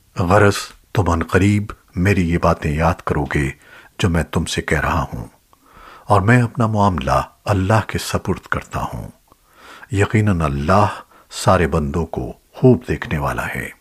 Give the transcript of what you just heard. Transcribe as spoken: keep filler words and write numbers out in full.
गरज तुम अनकरीब मेरी ये बातें याद करोगे जो मैं तुमसे कह रहा हूँ, और मैं अपना मामला अल्लाह के सपुर्द करता हूँ। यकीनन अल्लाह सारे बंदों को खूब देखने वाला है।